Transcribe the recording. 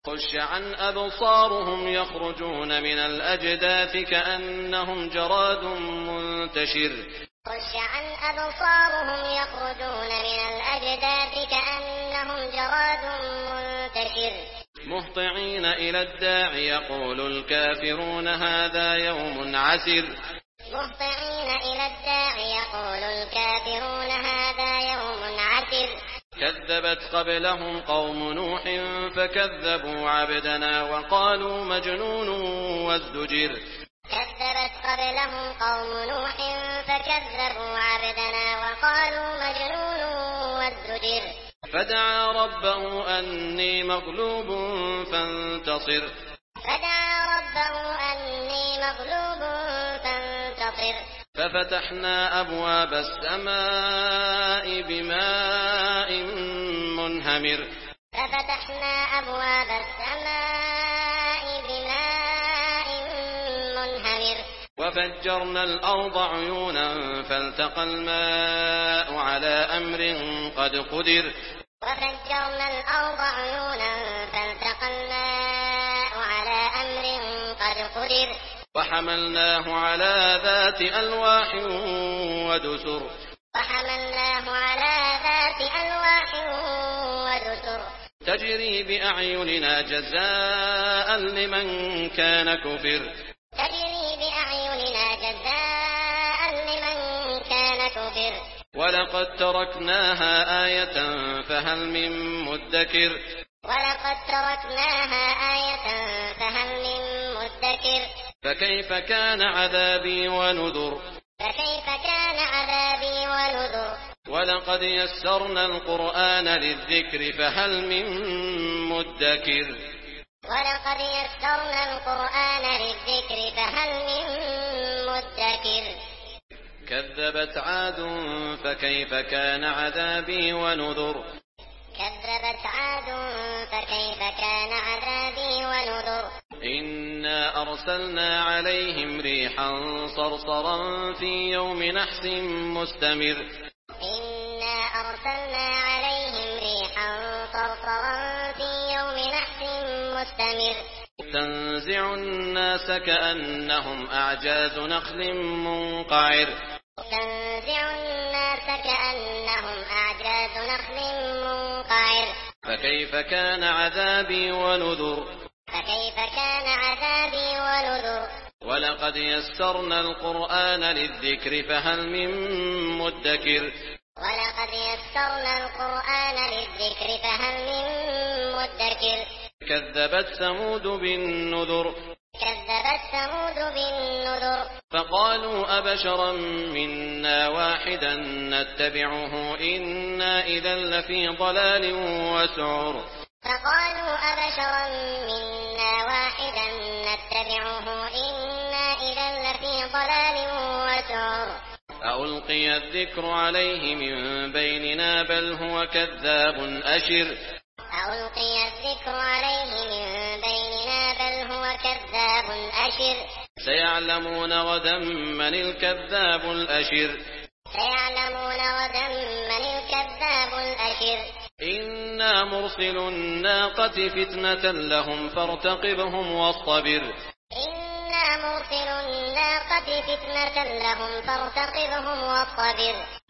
خش عن أبصارهم يخرجون من الأجداث كأنهم جراد منتشر خش عن أبصارهم يخرجون من الأجداث كأنهم جراد منتشر مهطعين إلى الداع يقول الكافرون هذا يوم عسر مهطعين إلى الداع يقول الكافرون هذا يوم عسر كذبت قبلهم قوم نوح فكذبوا عبدنا وقالوا مجنون وازدجر كذبت قبلهم قوم نوح فكذبوا عبدنا وقالوا مجنون وازدجر فدعا ربه أني مغلوب فانتصر فدعا ربه أني مغلوب فانتصر ففتحنا أبواب السماء بماء منهمر ففتحنا أبواب السماء بماء منهمر وفجرنا الأرض عيونا فالتقى الماء على أمر قد قدر وفجرنا الأرض عيونا فالتقى الماء على أمر قد قدر وحملناه على ذات ألواح ودسر وحملناه على ذات ألواح ودسر تجري بأعيننا جزاء لمن كان كفر تجري بأعيننا جزاء لمن كان كفر ولقد تركناها آية فهل من مدكر ولقد تركناها آية فهل من مدكر فكيف كان عذابي ونذر فكيف كان عذابي ونذر ولقد يسرنا القرآن للذكر فهل من مدكر ولقد يسرنا القرآن للذكر فهل من مدكر كذبت عاد فكيف كان عذابي ونذر كذبت عاد فكيف كان عذابي ونذر إنا أرسلنا عليهم ريحا صرصرا في يوم نحس مستمر إنا أرسلنا عليهم ريحا صرصرا في يوم نحس مستمر تنزع الناس كأنهم أعجاز نخل منقعر تنزع الناس كأنهم أعجاز نخل منقعر فكيف كان عذابي ونذر فكيف كان عذابي ونذر ولقد يسرنا القرآن للذكر فهل من مدكر ولقد يسرنا القرآن للذكر فهل من مدكر كذبت ثمود بالنذر كذبت ثمود بالنذر فقالوا أبشرا منا واحدا نتبعه إنا إذا لفي ضلال وسعر فقالوا أبشرا منا واحدا نتبعه إنا إذا لفي ضلال وسعر ألقي الذكر عليه من بيننا بل هو كذاب أشر ألقي الذكر عليه من بيننا بل هو كذاب أشر سيعلمون غدا من الكذاب الأشر سيعلمون غدا من الكذاب الأشر إنا مرسل الناقة فتنة لهم فارتقبهم واصطبر إنا مرسل الناقة فتنة لهم فارتقبهم واصطبر